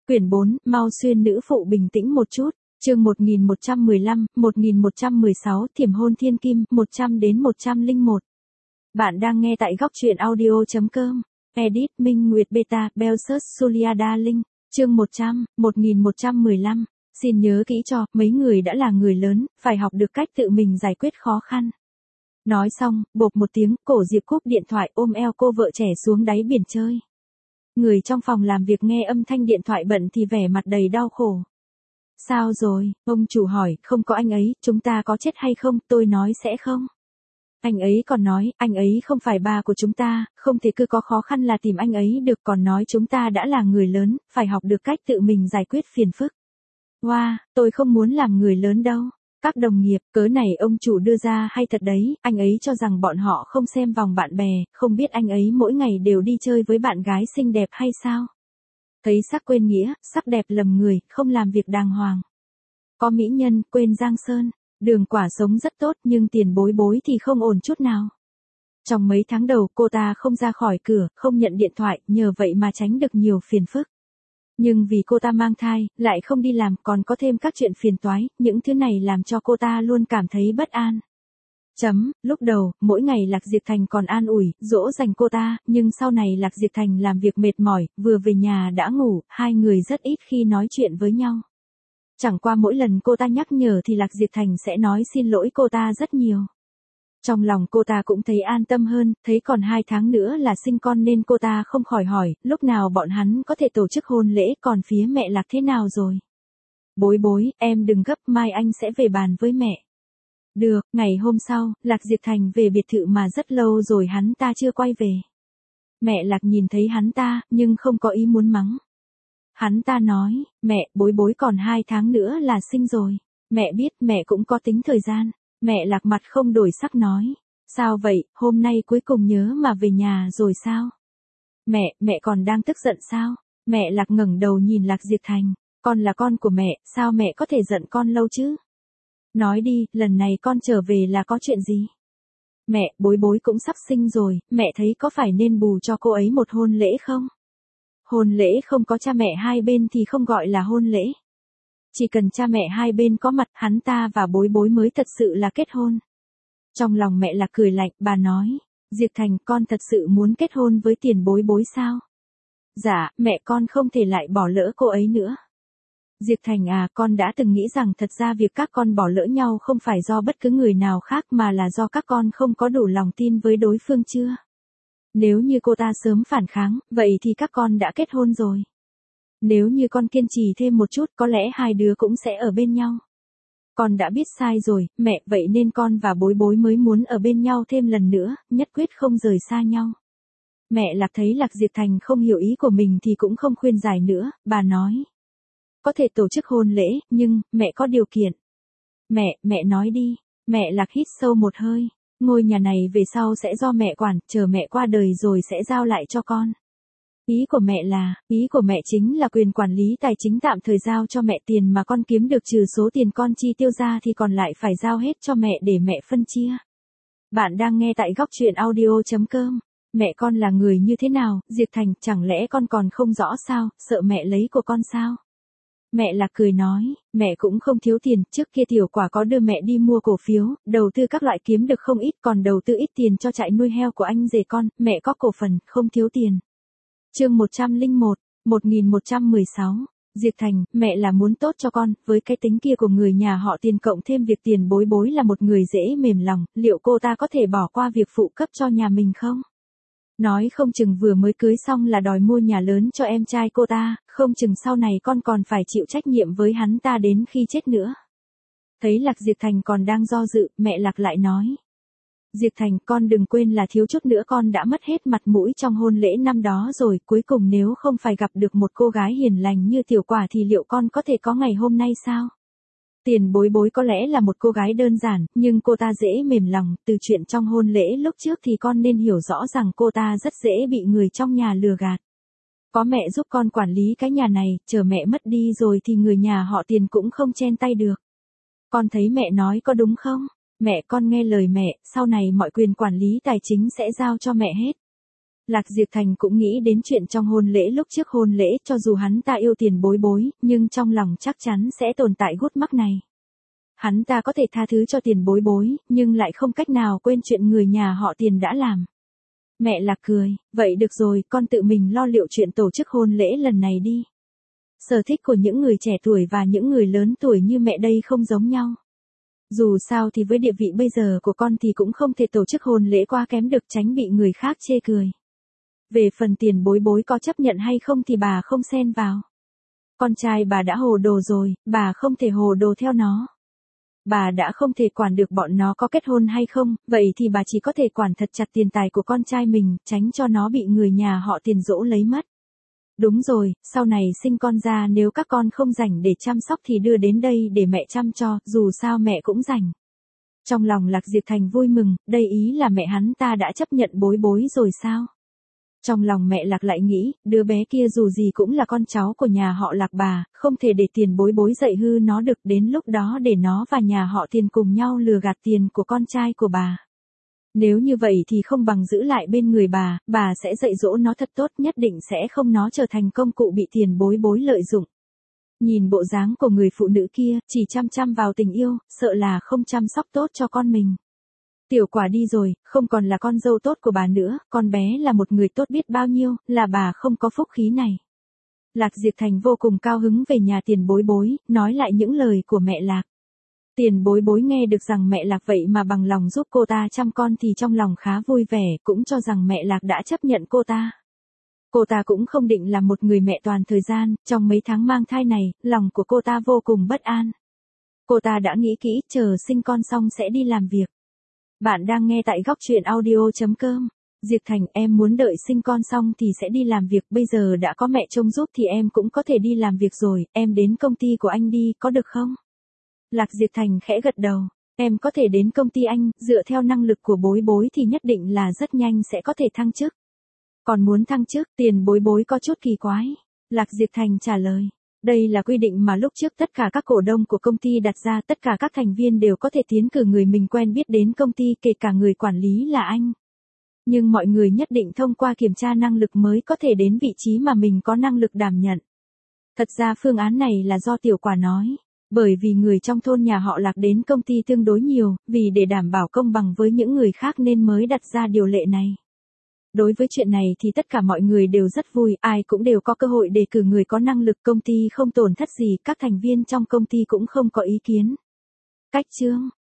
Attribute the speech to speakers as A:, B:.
A: Quyển 4, Mau Xuyên nữ phụ bình tĩnh một chút. Chương 1115, 1116, Thiểm hôn thiên kim, 100 đến 101. Bạn đang nghe tại góc truyện audio.com. Edit Minh Nguyệt Beta, Belsus Julia Darling. Chương 100, 1115. Xin nhớ kỹ cho, mấy người đã là người lớn, phải học được cách tự mình giải quyết khó khăn. Nói xong, bộp một tiếng, Cổ Diệp cúp điện thoại ôm eo cô vợ trẻ xuống đáy biển chơi. Người trong phòng làm việc nghe âm thanh điện thoại bận thì vẻ mặt đầy đau khổ. Sao rồi, ông chủ hỏi, không có anh ấy, chúng ta có chết hay không, tôi nói sẽ không. Anh ấy còn nói, anh ấy không phải ba của chúng ta, không thể cứ có khó khăn là tìm anh ấy được, còn nói chúng ta đã là người lớn, phải học được cách tự mình giải quyết phiền phức. Wow, tôi không muốn làm người lớn đâu. Các đồng nghiệp, cớ này ông chủ đưa ra hay thật đấy, anh ấy cho rằng bọn họ không xem vòng bạn bè, không biết anh ấy mỗi ngày đều đi chơi với bạn gái xinh đẹp hay sao? Thấy sắc quên nghĩa, sắc đẹp lầm người, không làm việc đàng hoàng. Có mỹ nhân, quên giang sơn, Đường Quả sống rất tốt nhưng tiền bối bối thì không ổn chút nào. Trong mấy tháng đầu cô ta không ra khỏi cửa, không nhận điện thoại, nhờ vậy mà tránh được nhiều phiền phức. Nhưng vì cô ta mang thai, lại không đi làm, còn có thêm các chuyện phiền toái, những thứ này làm cho cô ta luôn cảm thấy bất an. Lúc đầu, mỗi ngày Lạc Diệp Thành còn an ủi, dỗ dành cô ta, nhưng sau này Lạc Diệp Thành làm việc mệt mỏi, vừa về nhà đã ngủ, hai người rất ít khi nói chuyện với nhau. Chẳng qua mỗi lần cô ta nhắc nhở thì Lạc Diệp Thành sẽ nói xin lỗi cô ta rất nhiều. Trong lòng cô ta cũng thấy an tâm hơn, thấy còn 2 tháng nữa là sinh con nên cô ta không khỏi hỏi, lúc nào bọn hắn có thể tổ chức hôn lễ, còn phía mẹ Lạc thế nào rồi? Bối bối, em đừng gấp, mai anh sẽ về bàn với mẹ. Được, ngày hôm sau, Lạc Diệp Thành về biệt thự mà rất lâu rồi hắn ta chưa quay về. Mẹ Lạc nhìn thấy hắn ta, nhưng không có ý muốn mắng. Hắn ta nói, mẹ, bối bối còn 2 tháng nữa là sinh rồi. Mẹ biết, mẹ cũng có tính thời gian. Mẹ Lạc mặt không đổi sắc nói. Sao vậy, hôm nay cuối cùng nhớ mà về nhà rồi sao? Mẹ còn đang tức giận sao? Mẹ Lạc ngẩng đầu nhìn Lạc Diệp Thành. Con là con của mẹ, sao mẹ có thể giận con lâu chứ? Nói đi, lần này con trở về là có chuyện gì? Mẹ, bối bối cũng sắp sinh rồi, mẹ thấy có phải nên bù cho cô ấy một hôn lễ không? Hôn lễ không có cha mẹ hai bên thì không gọi là hôn lễ. Chỉ cần cha mẹ hai bên có mặt, hắn ta và bối bối mới thật sự là kết hôn. Trong lòng mẹ Lạc cười lạnh, bà nói, Diệp Thành, con thật sự muốn kết hôn với Tiền bối bối sao? Dạ, mẹ con không thể lại bỏ lỡ cô ấy nữa. Diệp Thành à, con đã từng nghĩ rằng thật ra việc các con bỏ lỡ nhau không phải do bất cứ người nào khác mà là do các con không có đủ lòng tin với đối phương chưa? Nếu như cô ta sớm phản kháng, vậy thì các con đã kết hôn rồi. Nếu như con kiên trì thêm một chút, có lẽ hai đứa cũng sẽ ở bên nhau. Con đã biết sai rồi, mẹ, vậy nên con và bối bối mới muốn ở bên nhau thêm lần nữa, nhất quyết không rời xa nhau. Mẹ Lạc thấy Lạc Diệp Thành không hiểu ý của mình thì cũng không khuyên giải nữa, bà nói. Có thể tổ chức hôn lễ, nhưng, mẹ có điều kiện. Mẹ nói đi. Mẹ Lạc hít sâu một hơi. Ngôi nhà này về sau sẽ do mẹ quản, chờ mẹ qua đời rồi sẽ giao lại cho con. Ý của mẹ chính là quyền quản lý tài chính tạm thời giao cho mẹ, tiền mà con kiếm được trừ số tiền con chi tiêu ra thì còn lại phải giao hết cho mẹ để mẹ phân chia. Bạn đang nghe tại góc truyện audio.com. Mẹ con là người như thế nào, Diệp Thành, chẳng lẽ con còn không rõ sao, sợ mẹ lấy của con sao? Mẹ Lạc cười nói, mẹ cũng không thiếu tiền, trước kia Tiểu Quả có đưa mẹ đi mua cổ phiếu, đầu tư các loại kiếm được không ít, còn đầu tư ít tiền cho trại nuôi heo của anh rể con, mẹ có cổ phần, không thiếu tiền. Chương 101, 1116. Diệp Thành, mẹ là muốn tốt cho con, với cái tính kia của người nhà họ Tiền cộng thêm việc Tiền bối bối là một người dễ mềm lòng, liệu cô ta có thể bỏ qua việc phụ cấp cho nhà mình không? Nói không chừng vừa mới cưới xong là đòi mua nhà lớn cho em trai cô ta, không chừng sau này con còn phải chịu trách nhiệm với hắn ta đến khi chết nữa. Thấy Lạc Diệp Thành còn đang do dự, mẹ Lạc lại nói. Diệp Thành, con đừng quên là thiếu chút nữa con đã mất hết mặt mũi trong hôn lễ năm đó rồi, cuối cùng nếu không phải gặp được một cô gái hiền lành như Tiểu Quả thì liệu con có thể có ngày hôm nay sao? Tiền bối bối có lẽ là một cô gái đơn giản, nhưng cô ta dễ mềm lòng, từ chuyện trong hôn lễ lúc trước thì con nên hiểu rõ rằng cô ta rất dễ bị người trong nhà lừa gạt. Có mẹ giúp con quản lý cái nhà này, chờ mẹ mất đi rồi thì người nhà họ Tiền cũng không chen tay được. Con thấy mẹ nói có đúng không? Mẹ con nghe lời mẹ, sau này mọi quyền quản lý tài chính sẽ giao cho mẹ hết. Lạc Diệp Thành cũng nghĩ đến chuyện trong hôn lễ lúc trước hôn lễ, cho dù hắn ta yêu Tiền Bối Bối, nhưng trong lòng chắc chắn sẽ tồn tại gút mắc này. Hắn ta có thể tha thứ cho Tiền Bối Bối, nhưng lại không cách nào quên chuyện người nhà họ Tiền đã làm. Mẹ Lạc cười, vậy được rồi, con tự mình lo liệu chuyện tổ chức hôn lễ lần này đi. Sở thích của những người trẻ tuổi và những người lớn tuổi như mẹ đây không giống nhau. Dù sao thì với địa vị bây giờ của con thì cũng không thể tổ chức hôn lễ quá kém được, tránh bị người khác chê cười. Về phần Tiền Bối Bối có chấp nhận hay không thì bà không xen vào. Con trai bà đã hồ đồ rồi, bà không thể hồ đồ theo nó. Bà đã không thể quản được bọn nó có kết hôn hay không, vậy thì bà chỉ có thể quản thật chặt tiền tài của con trai mình, tránh cho nó bị người nhà họ Tiền dỗ lấy mất. Đúng rồi, sau này sinh con ra nếu các con không rảnh để chăm sóc thì đưa đến đây để mẹ chăm cho, dù sao mẹ cũng rảnh. Trong lòng Lạc Diệp Thành vui mừng, đây ý là mẹ hắn ta đã chấp nhận Bối Bối rồi sao? Trong lòng mẹ Lạc lại nghĩ, đứa bé kia dù gì cũng là con cháu của nhà họ Lạc bà, không thể để Tiền Bối Bối dạy hư nó được, đến lúc đó để nó và nhà họ Tiền cùng nhau lừa gạt tiền của con trai của bà. Nếu như vậy thì không bằng giữ lại bên người bà sẽ dạy dỗ nó thật tốt, nhất định sẽ không nó trở thành công cụ bị Tiền Bối Bối lợi dụng. Nhìn bộ dáng của người phụ nữ kia, chỉ chăm chăm vào tình yêu, sợ là không chăm sóc tốt cho con mình. Tiểu Quả đi rồi, không còn là con dâu tốt của bà nữa, con bé là một người tốt biết bao nhiêu, là bà không có phúc khí này. Lạc Diệp Thành vô cùng cao hứng về nhà Tiền Bối Bối, nói lại những lời của mẹ Lạc. Tiền Bối Bối nghe được rằng mẹ Lạc vậy mà bằng lòng giúp cô ta chăm con thì trong lòng khá vui vẻ, cũng cho rằng mẹ Lạc đã chấp nhận cô ta. Cô ta cũng không định là một người mẹ toàn thời gian, trong mấy tháng mang thai này, lòng của cô ta vô cùng bất an. Cô ta đã nghĩ kỹ, chờ sinh con xong sẽ đi làm việc. Bạn đang nghe tại góc truyện audio.com. Diệp Thành, em muốn đợi sinh con xong thì sẽ đi làm việc, bây giờ đã có mẹ trông giúp thì em cũng có thể đi làm việc rồi, em đến công ty của anh đi, có được không? Lạc Diệp Thành khẽ gật đầu, em có thể đến công ty anh, dựa theo năng lực của Bối Bối thì nhất định là rất nhanh sẽ có thể thăng chức. Còn muốn thăng chức, Tiền Bối Bối có chút kỳ quái. Lạc Diệp Thành trả lời, đây là quy định mà lúc trước tất cả các cổ đông của công ty đặt ra, tất cả các thành viên đều có thể tiến cử người mình quen biết đến công ty, kể cả người quản lý là anh. Nhưng mọi người nhất định thông qua kiểm tra năng lực mới có thể đến vị trí mà mình có năng lực đảm nhận. Thật ra phương án này là do Tiểu Quả nói. Bởi vì người trong thôn nhà họ Lạc đến công ty tương đối nhiều, vì để đảm bảo công bằng với những người khác nên mới đặt ra điều lệ này. Đối với chuyện này thì tất cả mọi người đều rất vui, ai cũng đều có cơ hội đề cử người có năng lực, công ty không tổn thất gì, các thành viên trong công ty cũng không có ý kiến. Cách chương